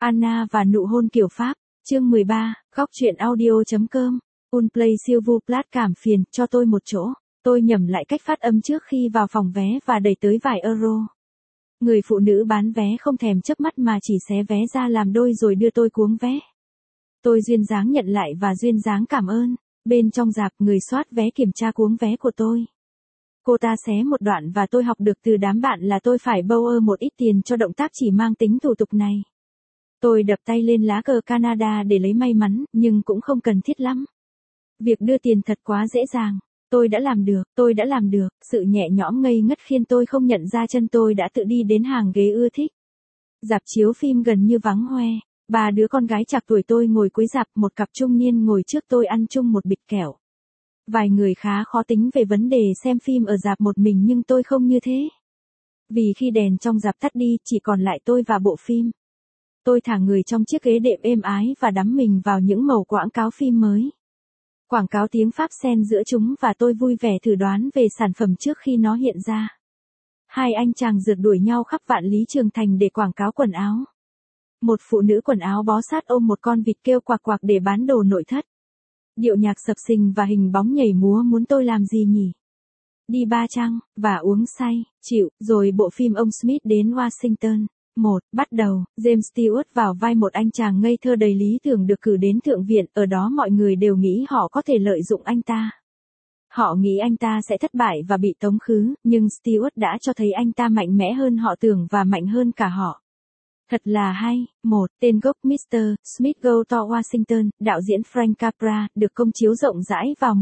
Anna và nụ hôn kiểu Pháp, chương 13, góc truyện audio.com, Unplay siêu vu plat cảm phiền, cho tôi một chỗ. Tôi nhẩm lại cách phát âm trước khi vào phòng vé và đẩy tới vài euro. Người phụ nữ bán vé không thèm chớp mắt mà chỉ xé vé ra làm đôi rồi đưa tôi cuống vé. Tôi duyên dáng nhận lại và duyên dáng cảm ơn. Bên trong rạp, người soát vé kiểm tra cuống vé của tôi. Cô ta xé một đoạn và tôi học được từ đám bạn là tôi phải bower một ít tiền cho động tác chỉ mang tính thủ tục này. Tôi đập tay lên lá cờ Canada để lấy may mắn, nhưng cũng không cần thiết lắm. Việc đưa tiền thật quá dễ dàng. Tôi đã làm được, sự nhẹ nhõm ngây ngất khiến tôi không nhận ra chân tôi đã tự đi đến hàng ghế ưa thích. Rạp chiếu phim gần như vắng hoe, 3 đứa con gái chạc tuổi tôi ngồi cuối rạp, một cặp trung niên ngồi trước tôi ăn chung một bịch kẹo. Vài người khá khó tính về vấn đề xem phim ở rạp một mình nhưng tôi không như thế. Vì khi đèn trong rạp tắt đi, chỉ còn lại tôi và bộ phim. Tôi thả người trong chiếc ghế đệm êm ái và đắm mình vào những mẩu quảng cáo phim mới. Quảng cáo tiếng Pháp xen giữa chúng và tôi vui vẻ thử đoán về sản phẩm trước khi nó hiện ra. 2 anh chàng rượt đuổi nhau khắp Vạn Lý Trường Thành để quảng cáo quần áo. Một phụ nữ quần áo bó sát ôm một con vịt kêu quạc quạc để bán đồ nội thất. Điệu nhạc sập sình và hình bóng nhảy múa muốn tôi làm gì nhỉ? Đi ba chăng, và uống say, chịu, rồi bộ phim ông Smith đến Washington. Bắt đầu, James Stewart vào vai một anh chàng ngây thơ đầy lý tưởng được cử đến thượng viện, ở đó mọi người đều nghĩ họ có thể lợi dụng anh ta. Họ nghĩ anh ta sẽ thất bại và bị tống khứ, nhưng Stewart đã cho thấy anh ta mạnh mẽ hơn họ tưởng và mạnh hơn cả họ. Thật là hay. Tên gốc Mr. Smith Go to Washington, đạo diễn Frank Capra, được công chiếu rộng rãi vào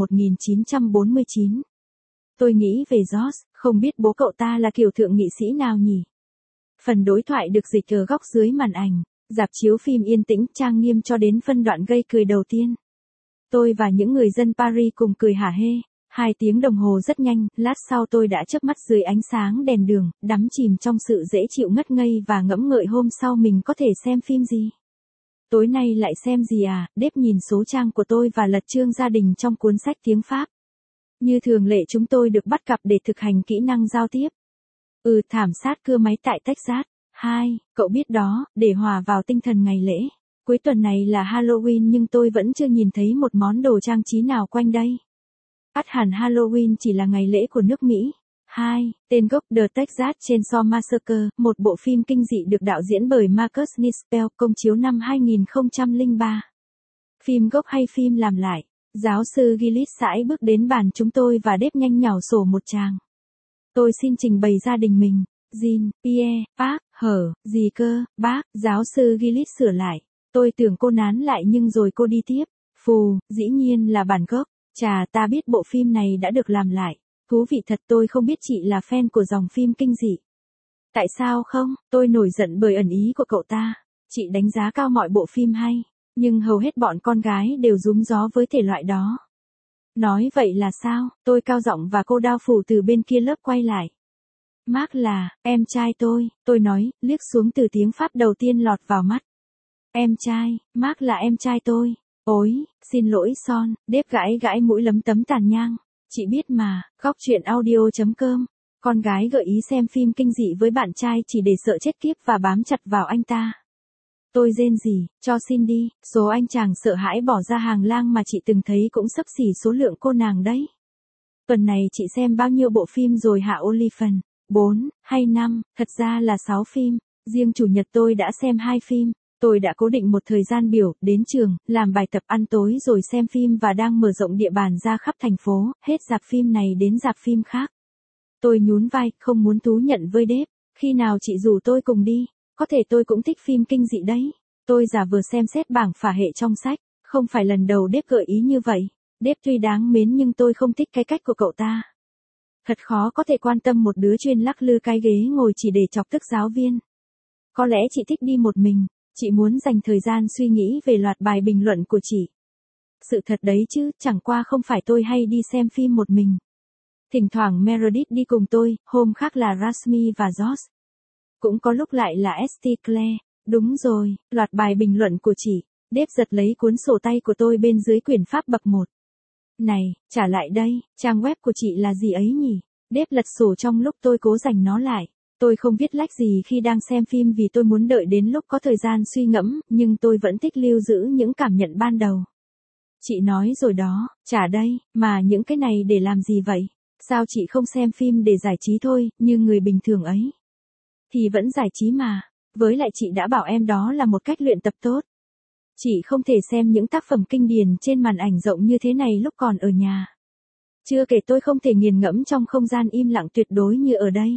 1949. Tôi nghĩ về George, không biết bố cậu ta là kiểu thượng nghị sĩ nào nhỉ? Phần đối thoại được dịch ở góc dưới màn ảnh. Rạp chiếu phim yên tĩnh trang nghiêm cho đến phân đoạn gây cười đầu tiên. Tôi và những người dân Paris cùng cười hả hê. 2 tiếng đồng hồ rất nhanh, lát sau tôi đã chớp mắt dưới ánh sáng đèn đường, đắm chìm trong sự dễ chịu ngất ngây và ngẫm ngợi hôm sau mình có thể xem phim gì. Tối nay lại xem gì à? Đếp nhìn số trang của tôi và lật chương gia đình trong cuốn sách tiếng Pháp. Như thường lệ chúng tôi được bắt cặp để thực hành kỹ năng giao tiếp. Thảm sát cưa máy tại Texas. 2, cậu biết đó, để hòa vào tinh thần ngày lễ. Cuối tuần này là Halloween nhưng tôi vẫn chưa nhìn thấy một món đồ trang trí nào quanh đây. Ắt hẳn Halloween chỉ là ngày lễ của nước Mỹ. 2. Tên gốc The Texas Chainsaw Massacre, một bộ phim kinh dị được đạo diễn bởi Marcus Nispel, công chiếu năm 2003. Phim gốc hay phim làm lại? Giáo sư Gillis sải bước đến bàn chúng tôi và đếp nhanh nhảu sổ một tràng. Tôi xin trình bày gia đình mình. Jean, Pierre, bác, gì cơ, bác, giáo sư Gillis sửa lại. Tôi tưởng cô nán lại nhưng rồi cô đi tiếp. Phù, dĩ nhiên là bản gốc. Chà, ta biết bộ phim này đã được làm lại. Thú vị thật, tôi không biết chị là fan của dòng phim kinh dị. Tại sao không? Tôi nổi giận bởi ẩn ý của cậu ta. Chị đánh giá cao mọi bộ phim hay, nhưng hầu hết bọn con gái đều rúm gió với thể loại đó. Nói vậy là sao? Tôi cao giọng và cô đao phủ từ bên kia lớp quay lại. Mark là, em trai tôi nói, liếc xuống từ tiếng Pháp đầu tiên lọt vào mắt. Em trai, Mark là em trai tôi. Ôi, xin lỗi Son, đếp gãi mũi lấm tấm tàn nhang. Chị biết mà, góc truyện audio.com. Con gái gợi ý xem phim kinh dị với bạn trai chỉ để sợ chết kiếp và bám chặt vào anh ta. Tôi rên rỉ, cho xin đi, số anh chàng sợ hãi bỏ ra hàng lang mà chị từng thấy cũng xấp xỉ số lượng cô nàng đấy. Tuần này chị xem bao nhiêu bộ phim rồi hả Oliphant? 4 hay 5, thật ra là 6 phim. Riêng chủ nhật tôi đã xem 2 phim. Tôi đã cố định một thời gian biểu, đến trường, làm bài tập ăn tối rồi xem phim và đang mở rộng địa bàn ra khắp thành phố, hết rạp phim này đến rạp phim khác. Tôi nhún vai, không muốn thú nhận với đếp. Khi nào chị rủ tôi cùng đi? Có thể tôi cũng thích phim kinh dị đấy. Tôi giả vờ xem xét bảng phả hệ trong sách. Không phải lần đầu đếp gợi ý như vậy. Đếp tuy đáng mến nhưng tôi không thích cái cách của cậu ta. Thật khó có thể quan tâm một đứa chuyên lắc lư cái ghế ngồi chỉ để chọc tức giáo viên. Có lẽ chị thích đi một mình. Chị muốn dành thời gian suy nghĩ về loạt bài bình luận của chị. Sự thật đấy chứ, chẳng qua không phải tôi hay đi xem phim một mình. Thỉnh thoảng Meredith đi cùng tôi, hôm khác là Rasmi và Josh. Cũng có lúc lại là St. Clair. Đúng rồi, loạt bài bình luận của chị. Đếp giật lấy cuốn sổ tay của tôi bên dưới quyển Pháp bậc 1. Này, trả lại đây, trang web của chị là gì ấy nhỉ? Đếp lật sổ trong lúc tôi cố giành nó lại. Tôi không viết lách gì khi đang xem phim vì tôi muốn đợi đến lúc có thời gian suy ngẫm, nhưng tôi vẫn thích lưu giữ những cảm nhận ban đầu. Chị nói rồi đó, chả đây, mà những cái này để làm gì vậy? Sao chị không xem phim để giải trí thôi, như người bình thường ấy? Thì vẫn giải trí mà. Với lại chị đã bảo em đó là một cách luyện tập tốt. Chị không thể xem những tác phẩm kinh điển trên màn ảnh rộng như thế này lúc còn ở nhà. Chưa kể tôi không thể nghiền ngẫm trong không gian im lặng tuyệt đối như ở đây.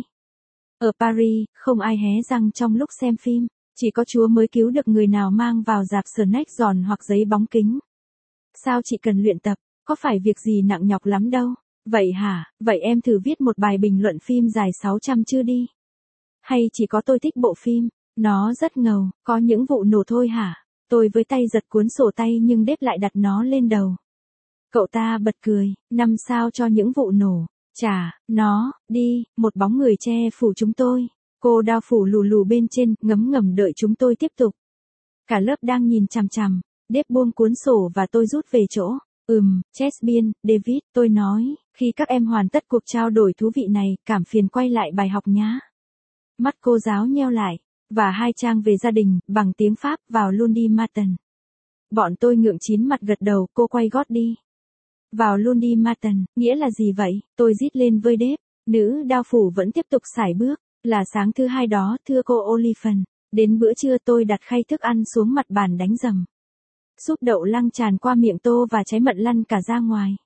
Ở Paris, không ai hé răng trong lúc xem phim, chỉ có Chúa mới cứu được người nào mang vào rạp snack giòn hoặc giấy bóng kính. Sao chị cần luyện tập, có phải việc gì nặng nhọc lắm đâu. Vậy hả, vậy em thử viết một bài bình luận phim dài 600 chữ đi. Hay chỉ có tôi thích bộ phim, nó rất ngầu, có những vụ nổ thôi hả? Tôi với tay giật cuốn sổ tay nhưng đếp lại đặt nó lên đầu. Cậu ta bật cười, 5 sao cho những vụ nổ. Chà, nó, đi, một bóng người che phủ chúng tôi. Cô đao phủ lù lù bên trên, ngấm ngầm đợi chúng tôi tiếp tục. Cả lớp đang nhìn chằm chằm, đếp buông cuốn sổ và tôi rút về chỗ. Chespian, David, tôi nói, khi các em hoàn tất cuộc trao đổi thú vị này, cảm phiền quay lại bài học nhá. Mắt cô giáo nheo lại, và 2 trang về gia đình, bằng tiếng Pháp, vào Lundi Matin. Bọn tôi ngượng chín mặt gật đầu, cô quay gót đi. Vào Lundi Matin, nghĩa là gì vậy? Tôi rít lên với đếp. Nữ đao phủ vẫn tiếp tục sải bước. Là sáng thứ hai đó, thưa cô Oliphant. Đến bữa trưa tôi đặt khay thức ăn xuống mặt bàn đánh rầm. Súp đậu lăng tràn qua miệng tô và trái mận lăn cả ra ngoài.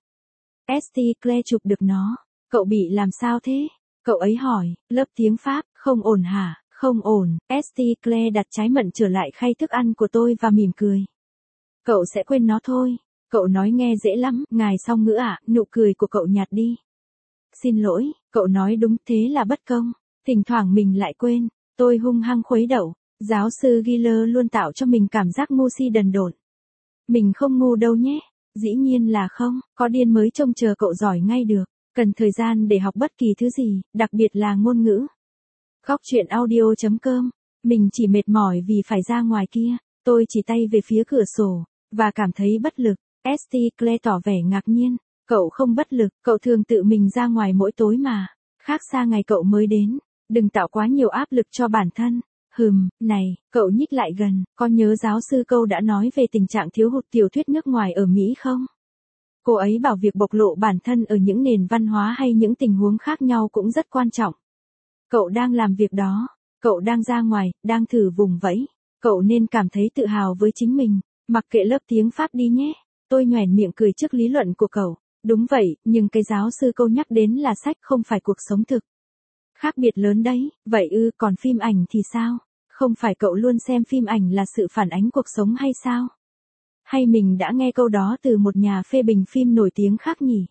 St. Clair chụp được nó. Cậu bị làm sao thế? Cậu ấy hỏi, lớp tiếng Pháp, không ổn hả? Không ổn. St. Clair đặt trái mận trở lại khay thức ăn của tôi và mỉm cười. Cậu sẽ quên nó thôi. Cậu nói nghe dễ lắm, ngài song ngữ ạ, nụ cười của cậu nhạt đi. Xin lỗi, cậu nói đúng, thế là bất công. Thỉnh thoảng mình lại quên. Tôi hung hăng khuấy đậu. Giáo sư Giller luôn tạo cho mình cảm giác ngu si đần độn. Mình không ngu đâu nhé. Dĩ nhiên là không, có điên mới trông chờ cậu giỏi ngay được. Cần thời gian để học bất kỳ thứ gì, đặc biệt là ngôn ngữ. Góc truyện audio.com. Mình chỉ mệt mỏi vì phải ra ngoài kia. Tôi chỉ tay về phía cửa sổ, và cảm thấy bất lực. St. Clair tỏ vẻ ngạc nhiên. Cậu không bất lực, cậu thường tự mình ra ngoài mỗi tối mà. Khác xa ngày cậu mới đến. Đừng tạo quá nhiều áp lực cho bản thân. Này, cậu nhích lại gần, có nhớ giáo sư Câu đã nói về tình trạng thiếu hụt tiểu thuyết nước ngoài ở Mỹ không? Cô ấy bảo việc bộc lộ bản thân ở những nền văn hóa hay những tình huống khác nhau cũng rất quan trọng. Cậu đang làm việc đó, cậu đang ra ngoài, đang thử vùng vẫy. Cậu nên cảm thấy tự hào với chính mình, mặc kệ lớp tiếng Pháp đi nhé. Tôi nhoẻn miệng cười trước lý luận của cậu. Đúng vậy, nhưng cái giáo sư Câu nhắc đến là sách không phải cuộc sống thực. Khác biệt lớn đấy, vậy còn phim ảnh thì sao? Không phải cậu luôn xem phim ảnh là sự phản ánh cuộc sống hay sao? Hay mình đã nghe câu đó từ một nhà phê bình phim nổi tiếng khác nhỉ?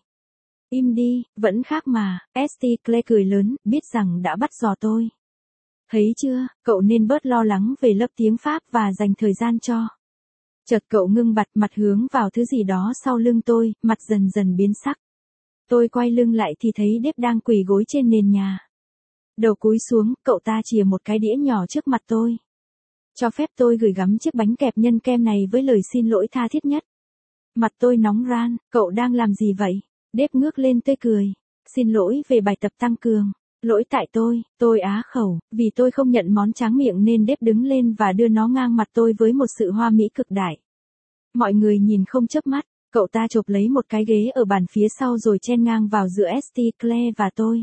Im đi, vẫn khác mà. St. Clair cười lớn, biết rằng đã bắt giò tôi. Thấy chưa, cậu nên bớt lo lắng về lớp tiếng Pháp và dành thời gian cho. Chợt cậu ngưng bặt, mặt hướng vào thứ gì đó sau lưng tôi, mặt dần dần biến sắc. Tôi quay lưng lại thì thấy đếp đang quỳ gối trên nền nhà. Đầu cúi xuống, cậu ta chìa một cái đĩa nhỏ trước mặt tôi. Cho phép tôi gửi gắm chiếc bánh kẹp nhân kem này với lời xin lỗi tha thiết nhất. Mặt tôi nóng ran, cậu đang làm gì vậy? Đếp ngước lên tươi cười. Xin lỗi về bài tập tăng cường. Lỗi tại tôi á khẩu, vì tôi không nhận món tráng miệng nên đếp đứng lên và đưa nó ngang mặt tôi với một sự hoa mỹ cực đại. Mọi người nhìn không chớp mắt, cậu ta chộp lấy một cái ghế ở bàn phía sau rồi chen ngang vào giữa St. Clair và tôi.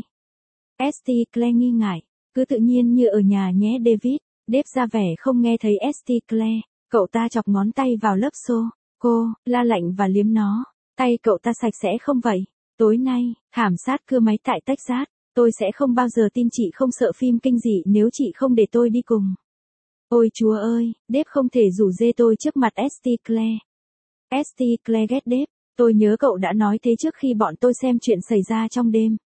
St. Clair nghi ngại, cứ tự nhiên như ở nhà nhé David. Đếp ra vẻ không nghe thấy St. Clair. Cậu ta chọc ngón tay vào lớp xô. Cô, la lạnh và liếm nó. Tay cậu ta sạch sẽ không vậy? Tối nay, thảm sát cưa máy tại Texas. Tôi sẽ không bao giờ tin chị không sợ phim kinh dị nếu chị không để tôi đi cùng. Ôi chúa ơi, đếp không thể rủ dê tôi trước mặt St. Clair. St. Clair ghét đếp. Tôi nhớ cậu đã nói thế trước khi bọn tôi xem chuyện xảy ra trong đêm.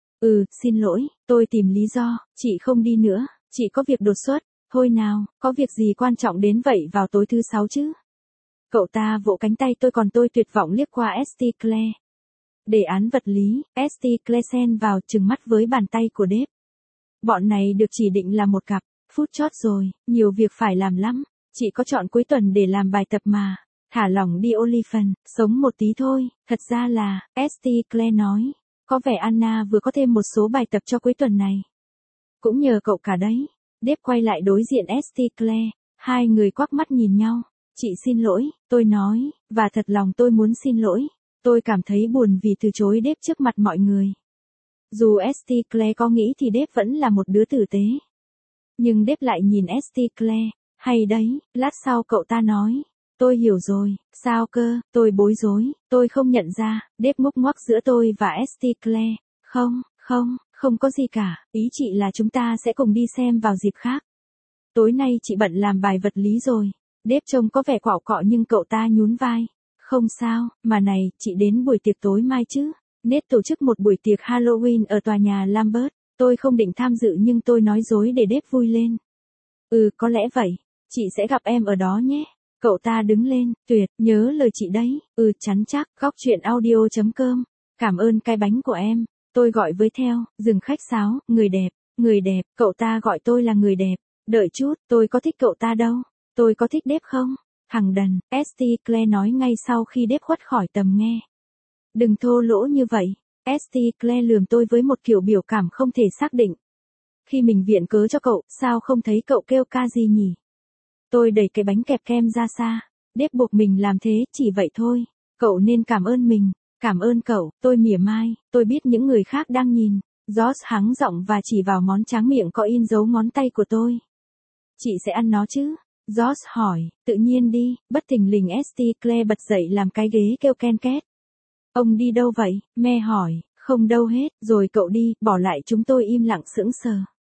Xin lỗi, tôi tìm lý do, chị không đi nữa, chị có việc đột xuất. Thôi nào, có việc gì quan trọng đến vậy vào tối thứ Sáu chứ? Cậu ta vỗ cánh tay tôi còn tôi tuyệt vọng liếc qua St. Clair. Đề án vật lý, St. Clair xen vào trừng mắt với bàn tay của đếp. Bọn này được chỉ định là một cặp, phút chót rồi, nhiều việc phải làm lắm. Chị có chọn cuối tuần để làm bài tập mà. Thả lỏng đi Oliphant, sống một tí thôi. Thật ra là, St. Clair nói. Có vẻ Anna vừa có thêm một số bài tập cho cuối tuần này. Cũng nhờ cậu cả đấy. Dave quay lại đối diện St. Clair, hai người quắc mắt nhìn nhau. Chị xin lỗi, tôi nói, và thật lòng tôi muốn xin lỗi. Tôi cảm thấy buồn vì từ chối Dave trước mặt mọi người. Dù St. Clair có nghĩ thì Dave vẫn là một đứa tử tế. Nhưng Dave lại nhìn St. Clair, hay đấy, lát sau cậu ta nói. Tôi hiểu rồi, sao cơ, tôi bối rối, tôi không nhận ra, Dave ngúc ngoắc giữa tôi và St. Clair. Không có gì cả, ý chị là chúng ta sẽ cùng đi xem vào dịp khác. Tối nay chị bận làm bài vật lý rồi. Dave trông có vẻ quạu quọ nhưng cậu ta nhún vai. Không sao, mà này, chị đến buổi tiệc tối mai chứ? Nate tổ chức một buổi tiệc Halloween ở tòa nhà Lambert. Tôi không định tham dự nhưng tôi nói dối để Dave vui lên. Có lẽ vậy. Chị sẽ gặp em ở đó nhé. Cậu ta đứng lên, tuyệt, nhớ lời chị đấy. Chắn chắc, góc chuyện audio.com. Cảm ơn cái bánh của em. Tôi gọi với theo, dừng khách sáo, người đẹp, cậu ta gọi tôi là người đẹp. Đợi chút, tôi có thích cậu ta đâu. Tôi có thích Dave không? Thằng đần, St. Clair nói ngay sau khi Dave khuất khỏi tầm nghe. Đừng thô lỗ như vậy. St. Clair lườm tôi với một kiểu biểu cảm không thể xác định. Khi mình viện cớ cho cậu, sao không thấy cậu kêu ca gì nhỉ? Tôi đẩy cái bánh kẹp kem ra xa. Dave buộc mình làm thế, chỉ vậy thôi. Cậu nên cảm ơn mình. Cảm ơn cậu, tôi mỉa mai, tôi biết những người khác đang nhìn. Josh hắng giọng và chỉ vào món tráng miệng có in dấu ngón tay của tôi. Chị sẽ ăn nó chứ? Josh hỏi, tự nhiên đi, bất thình lình St. Clair bật dậy làm cái ghế kêu ken két. Ông đi đâu vậy? Me hỏi, không đâu hết, rồi cậu đi, bỏ lại chúng tôi im lặng sững sờ.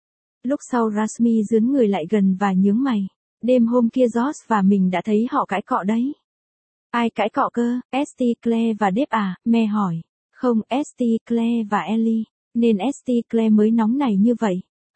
Lúc sau Rasmi dướn người lại gần và nhướng mày. Đêm hôm kia Josh và mình đã thấy họ cãi cọ đấy. Ai cãi cọ cơ? St. Clair và Dave à? Me hỏi. Không, St. Clair và Ellie. Nên St. Clair mới nóng này như vậy.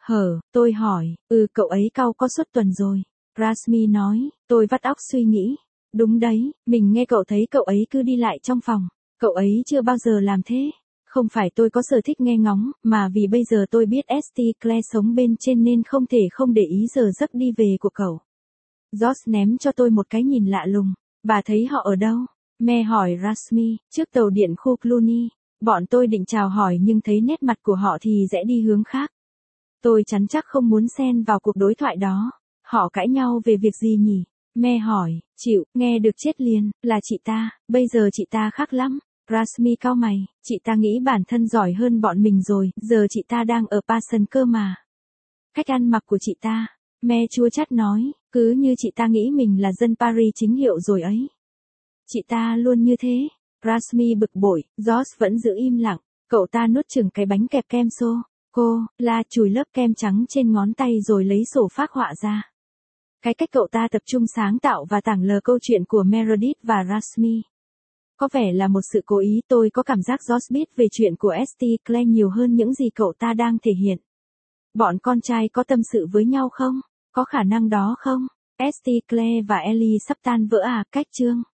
Tôi hỏi. Cậu ấy cau có suốt tuần rồi. Rasmi nói. Tôi vắt óc suy nghĩ. Đúng đấy, mình nghe cậu thấy cậu ấy cứ đi lại trong phòng. Cậu ấy chưa bao giờ làm thế. Không phải tôi có sở thích nghe ngóng, mà vì bây giờ tôi biết St. Clair sống bên trên nên không thể không để ý giờ giấc đi về của cậu. Josh ném cho tôi một cái nhìn lạ lùng. Bà thấy họ ở đâu? Me hỏi Rasmi, trước tàu điện khu Cluny. Bọn tôi định chào hỏi nhưng thấy nét mặt của họ thì rẽ đi hướng khác. Tôi chắn chắc không muốn xen vào cuộc đối thoại đó. Họ cãi nhau về việc gì nhỉ? Me hỏi, chịu, nghe được chết liền, là chị ta, bây giờ chị ta khác lắm. Rasmi cau mày, chị ta nghĩ bản thân giỏi hơn bọn mình rồi, giờ chị ta đang ở Passion cơ mà. Cách ăn mặc của chị ta, Me chua chát nói, cứ như chị ta nghĩ mình là dân Paris chính hiệu rồi ấy. Chị ta luôn như thế. Rasmi bực bội, Josh vẫn giữ im lặng, cậu ta nuốt chửng cái bánh kẹp kem la chùi lớp kem trắng trên ngón tay rồi lấy sổ phác họa ra. Cái cách cậu ta tập trung sáng tạo và tảng lờ câu chuyện của Meredith và Rasmi. Có vẻ là một sự cố ý, tôi có cảm giác Josh biết về chuyện của St. Clair nhiều hơn những gì cậu ta đang thể hiện. Bọn con trai có tâm sự với nhau không? Có khả năng đó không? St. Clair và Ellie sắp tan vỡ à? Cách chương